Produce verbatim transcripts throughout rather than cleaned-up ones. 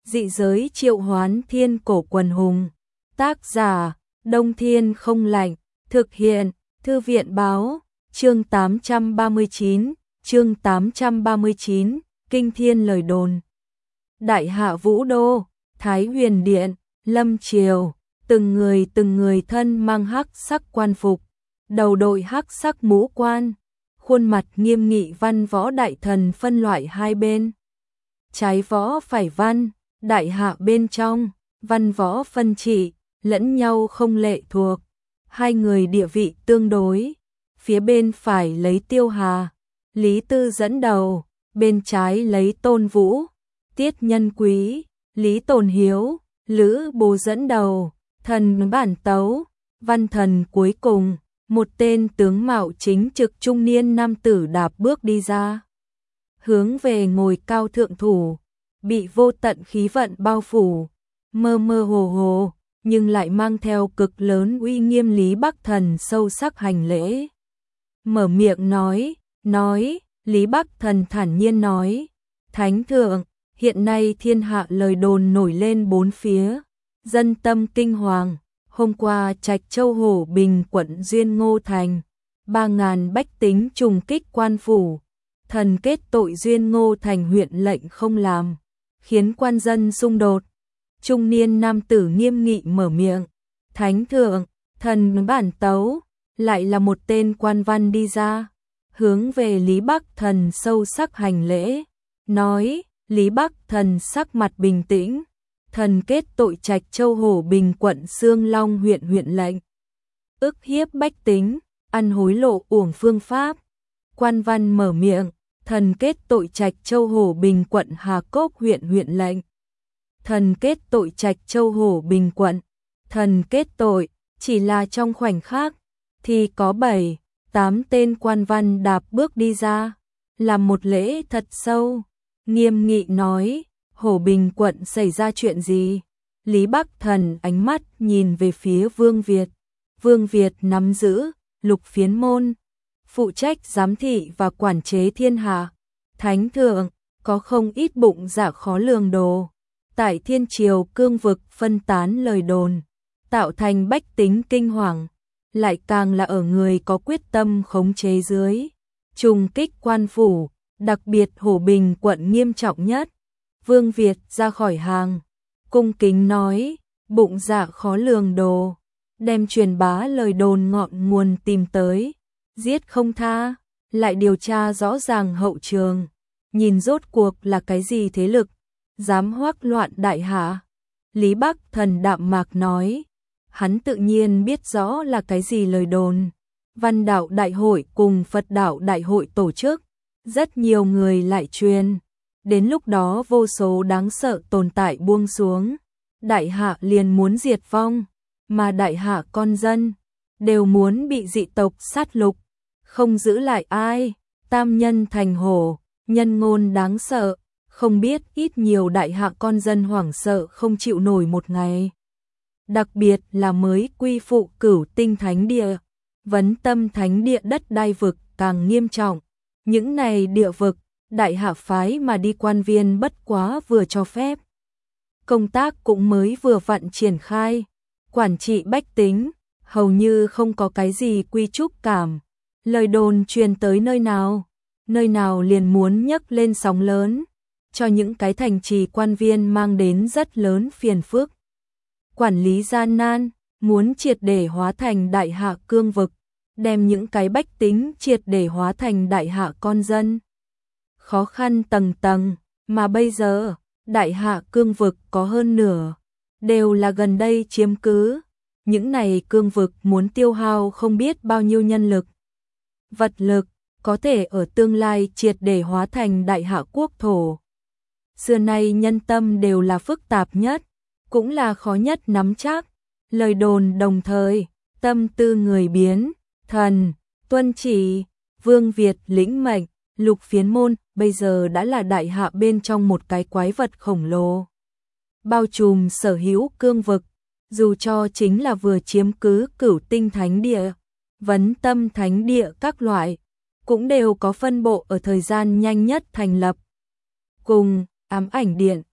dị giới triệu hoán thiên cổ quần hùng. Tác giả, Đông Thiên Không Lạnh, thực hiện, Thư viện Báo, chương tám trăm ba mươi chín, chương tám trăm ba mươi chín, Kinh Thiên Lời Đồn. Đại Hạ Vũ Đô, Thái Huyền Điện, Lâm Triều, từng người từng người thân mang hắc sắc quan phục, đầu đội hắc sắc mũ quan, khuôn mặt nghiêm nghị văn võ đại thần phân loại hai bên. Trái võ phải văn, đại hạ bên trong, văn võ phân trị, lẫn nhau không lệ thuộc, hai người địa vị tương đối. Phía bên phải lấy Tiêu Hà, Lý Tư dẫn đầu, bên trái lấy Tôn Vũ, Tiết Nhân Quý, Lý Tồn Hiếu, Lữ Bố dẫn đầu, Thần Bản Tấu, Văn Thần cuối cùng, một tên tướng mạo chính trực trung niên nam tử đạp bước đi ra. Hướng về ngồi cao thượng thủ, bị vô tận khí vận bao phủ, mơ mơ hồ hồ, nhưng lại mang theo cực lớn uy nghiêm. Lý Bắc Thần sâu sắc hành lễ. Mở miệng nói, nói, Lý Bắc Thần thản nhiên nói, Thánh thượng, hiện nay thiên hạ lời đồn nổi lên bốn phía, dân tâm kinh hoàng. Hôm qua Trạch Châu Hổ Bình quận Duyên Ngô Thành, ba ngàn bách tính trùng kích quan phủ, thần kết tội Duyên Ngô Thành huyện lệnh không làm, khiến quan dân xung đột. Trung niên nam tử nghiêm nghị mở miệng, Thánh thượng, Thần Bản Tấu, lại là một tên quan văn đi ra, hướng về Lý Bắc Thần sâu sắc hành lễ, nói, Lý Bắc Thần sắc mặt bình tĩnh, thần kết tội Trạch Châu Hổ Bình quận Xương Long huyện huyện lệnh, ức hiếp bách tính, ăn hối lộ uổng phương pháp. Quan văn mở miệng, thần kết tội Trạch Châu Hổ Bình quận Hà Cốc huyện huyện lệnh, thần kết tội Trạch Châu Hổ Bình quận, thần kết tội, chỉ là trong khoảnh khắc, thì có bảy, tám tên quan văn đạp bước đi ra, làm một lễ thật sâu, nghiêm nghị nói, Hổ Bình quận xảy ra chuyện gì? Lý Bắc Thần ánh mắt nhìn về phía Vương Việt. Vương Việt nắm giữ Lục Phiến môn, phụ trách giám thị và quản chế thiên hạ. Thánh thượng, có không ít bụng dạ khó lường đồ. Tại thiên triều cương vực phân tán lời đồn, tạo thành bách tính kinh hoàng, lại càng là ở người có quyết tâm khống chế dưới. Trùng kích quan phủ, đặc biệt Hổ Bình quận nghiêm trọng nhất. Vương Việt ra khỏi hàng, cung kính nói, bụng dạ khó lường đồ, đem truyền bá lời đồn ngọn nguồn tìm tới, giết không tha, lại điều tra rõ ràng hậu trường, nhìn rốt cuộc là cái gì thế lực, dám hoắc loạn đại hạ. Lý Bắc Thần đạm mạc nói, hắn tự nhiên biết rõ là cái gì lời đồn. Văn đạo đại hội cùng Phật đạo đại hội tổ chức, rất nhiều người lại truyền. Đến lúc đó vô số đáng sợ tồn tại buông xuống, đại hạ liền muốn diệt vong, mà đại hạ con dân đều muốn bị dị tộc sát lục, không giữ lại ai. Tam nhân thành hổ, nhân ngôn đáng sợ, không biết ít nhiều đại hạ con dân hoảng sợ không chịu nổi một ngày. Đặc biệt là mới quy phụ Cửu Tinh Thánh Địa, Vấn Tâm Thánh Địa đất đai vực càng nghiêm trọng. Những này địa vực, đại hạ phái mà đi quan viên bất quá vừa cho phép. Công tác cũng mới vừa vặn triển khai, quản trị bách tính, hầu như không có cái gì quy trúc cảm. Lời đồn truyền tới nơi nào, nơi nào liền muốn nhấc lên sóng lớn, cho những cái thành trì quan viên mang đến rất lớn phiền phức. Quản lý gian nan, muốn triệt để hóa thành đại hạ cương vực, đem những cái bách tính triệt để hóa thành đại hạ con dân. Khó khăn tầng tầng, mà bây giờ, đại hạ cương vực có hơn nửa, đều là gần đây chiếm cứ. Những này cương vực muốn tiêu hao không biết bao nhiêu nhân lực, vật lực, có thể ở tương lai triệt để hóa thành đại hạ quốc thổ. Xưa nay nhân tâm đều là phức tạp nhất, cũng là khó nhất nắm chắc. Lời đồn đồng thời, tâm tư người biến, thần, tuân chỉ, Vương Việt lĩnh mệnh, Lục Phiến môn bây giờ đã là đại hạ bên trong một cái quái vật khổng lồ, bao trùm sở hữu cương vực, dù cho chính là vừa chiếm cứ Cửu Tinh Thánh Địa, Vấn Tâm Thánh Địa các loại, cũng đều có phân bộ ở thời gian nhanh nhất thành lập. Cùng Ám Ảnh Điện,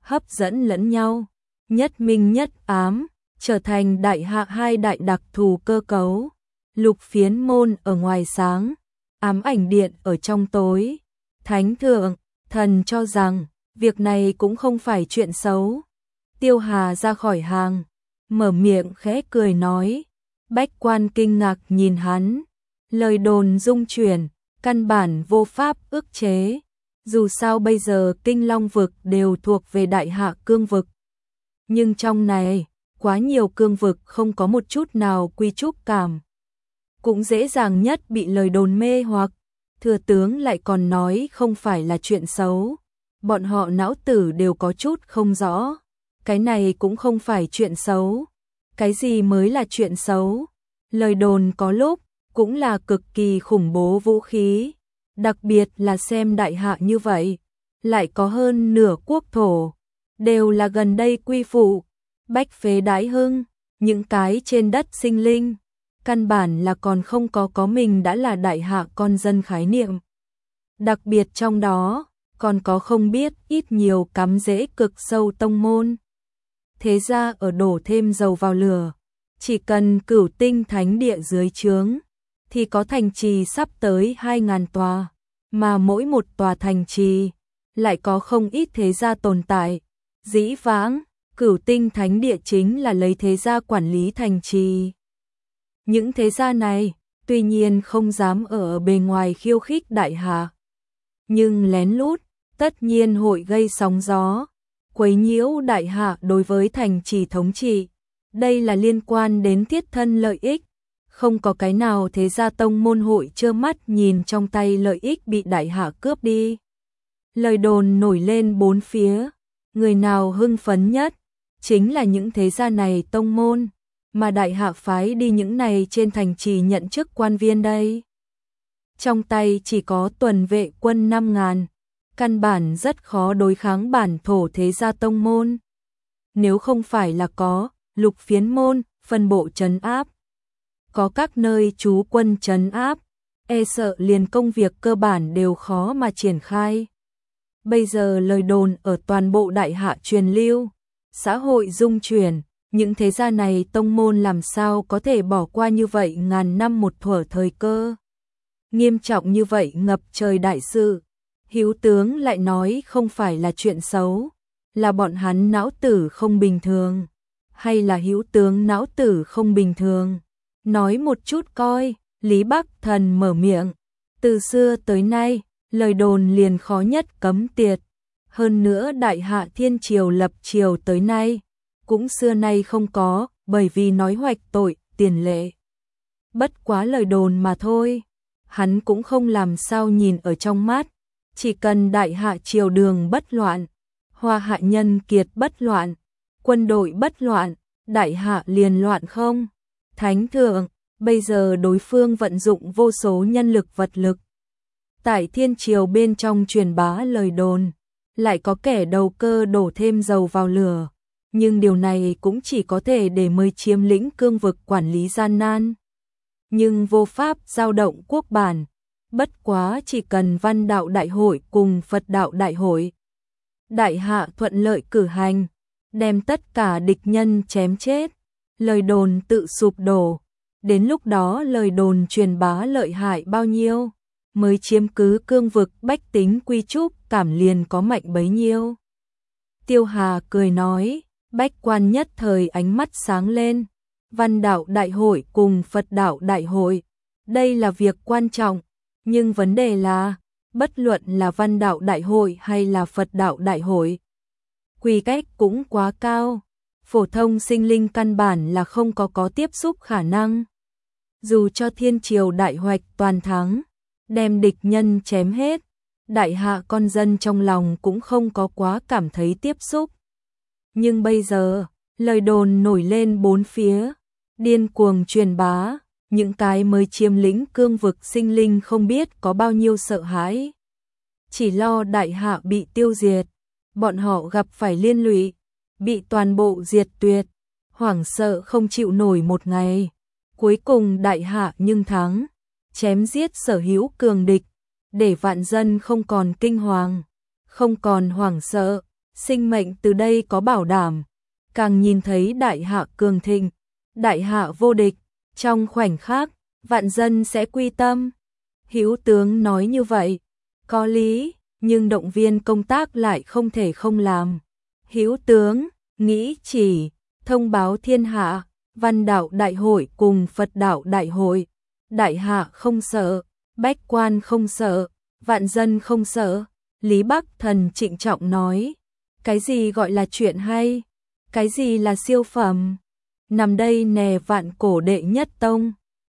hấp dẫn lẫn nhau, nhất minh nhất ám, trở thành đại hạ hai đại đặc thù cơ cấu. Lục phiến môn ở ngoài sáng, ám ảnh điện ở trong tối. Thánh thượng, thần cho rằng, việc này cũng không phải chuyện xấu. Tiêu Hà ra khỏi hàng, mở miệng khẽ cười nói. Bách quan kinh ngạc nhìn hắn, lời đồn dung chuyển, căn bản vô pháp ức chế. Dù sao bây giờ Kinh Long vực đều thuộc về đại hạ cương vực. Nhưng trong này, quá nhiều cương vực không có một chút nào quy trúc cảm. Cũng dễ dàng nhất bị lời đồn mê hoặc. Thừa tướng lại còn nói không phải là chuyện xấu. Bọn họ não tử đều có chút không rõ. Cái này cũng không phải chuyện xấu. Cái gì mới là chuyện xấu? Lời đồn có lúc cũng là cực kỳ khủng bố vũ khí. Đặc biệt là xem đại hạ như vậy. Lại có hơn nửa quốc thổ. Đều là gần đây quy phụ. Bách phế đái hưng. Những cái trên đất sinh linh. Căn bản là còn không có có mình đã là đại hạ con dân khái niệm. Đặc biệt trong đó, còn có không biết ít nhiều cắm rễ cực sâu tông môn. Thế ra ở đổ thêm dầu vào lửa, chỉ cần Cửu Tinh Thánh Địa dưới trướng, thì có thành trì sắp tới hai ngàn tòa, mà mỗi một tòa thành trì lại có không ít thế gia tồn tại. Dĩ vãng, Cửu Tinh Thánh Địa chính là lấy thế gia quản lý thành trì. Những thế gia này, tuy nhiên không dám ở bề ngoài khiêu khích đại hạ, nhưng lén lút, tất nhiên hội gây sóng gió, quấy nhiễu đại hạ đối với thành trì thống trị. Đây là liên quan đến thiết thân lợi ích, không có cái nào thế gia tông môn hội trơ mắt nhìn trong tay lợi ích bị đại hạ cướp đi. Lời đồn nổi lên bốn phía, người nào hưng phấn nhất, chính là những thế gia này tông môn, mà đại hạ phái đi những này trên thành trì nhận chức quan viên đây. Trong tay chỉ có tuần vệ quân năm ngàn, căn bản rất khó đối kháng bản thổ thế gia tông môn. Nếu không phải là có lục phiến môn, phân bộ trấn áp, có các nơi trú quân trấn áp, e sợ liền công việc cơ bản đều khó mà triển khai. Bây giờ lời đồn ở toàn bộ đại hạ truyền lưu, xã hội dung chuyển, những thế gia này tông môn làm sao có thể bỏ qua như vậy ngàn năm một thuở thời cơ. Nghiêm trọng như vậy ngập trời đại sự, hữu tướng lại nói không phải là chuyện xấu, là bọn hắn não tử không bình thường, hay là hữu tướng não tử không bình thường. Nói một chút coi, Lý Bắc Thần mở miệng, từ xưa tới nay, lời đồn liền khó nhất cấm tiệt, hơn nữa đại hạ thiên triều lập triều tới nay, cũng xưa nay không có, bởi vì nói hoạch tội, tiền lệ. Bất quá lời đồn mà thôi, hắn cũng không làm sao nhìn ở trong mắt, chỉ cần đại hạ triều đường bất loạn, hoa hạ nhân kiệt bất loạn, quân đội bất loạn, đại hạ liền loạn không. Thánh thượng, bây giờ đối phương vận dụng vô số nhân lực vật lực. Tại thiên triều bên trong truyền bá lời đồn, lại có kẻ đầu cơ đổ thêm dầu vào lửa. Nhưng điều này cũng chỉ có thể để mới chiếm lĩnh cương vực quản lý gian nan. Nhưng vô pháp giao động quốc bản, bất quá chỉ cần văn đạo đại hội cùng Phật đạo đại hội. Đại hạ thuận lợi cử hành, đem tất cả địch nhân chém chết, lời đồn tự sụp đổ. Đến lúc đó lời đồn truyền bá lợi hại bao nhiêu, mới chiếm cứ cương vực bách tính quy trúc cảm liền có mạnh bấy nhiêu. Tiêu Hà cười nói. Bách quan nhất thời ánh mắt sáng lên, văn đạo đại hội cùng Phật đạo đại hội, đây là việc quan trọng, nhưng vấn đề là, bất luận là văn đạo đại hội hay là Phật đạo đại hội, quy cách cũng quá cao, phổ thông sinh linh căn bản là không có có tiếp xúc khả năng. Dù cho thiên triều đại hoạch toàn thắng, đem địch nhân chém hết, đại hạ con dân trong lòng cũng không có quá cảm thấy tiếp xúc. Nhưng bây giờ, lời đồn nổi lên bốn phía, điên cuồng truyền bá, những cái mới chiếm lĩnh cương vực sinh linh không biết có bao nhiêu sợ hãi. Chỉ lo đại hạ bị tiêu diệt, bọn họ gặp phải liên lụy, bị toàn bộ diệt tuyệt, hoảng sợ không chịu nổi một ngày. Cuối cùng đại hạ nhưng thắng, chém giết sở hữu cường địch, để vạn dân không còn kinh hoàng, không còn hoảng sợ. sinh mệnh từ đây có bảo đảm, càng nhìn thấy đại hạ cường thịnh, đại hạ vô địch, trong khoảnh khắc, vạn dân sẽ quy tâm. Hữu tướng nói như vậy, có lý, nhưng động viên công tác lại không thể không làm. Hữu tướng nghĩ chỉ thông báo thiên hạ, Văn đạo đại hội cùng Phật đạo đại hội, đại hạ không sợ, bách quan không sợ, vạn dân không sợ. Lý Bắc Thần trịnh trọng nói, cái gì gọi là chuyện hay, cái gì là siêu phẩm, nằm đây nè vạn cổ đệ nhất tông.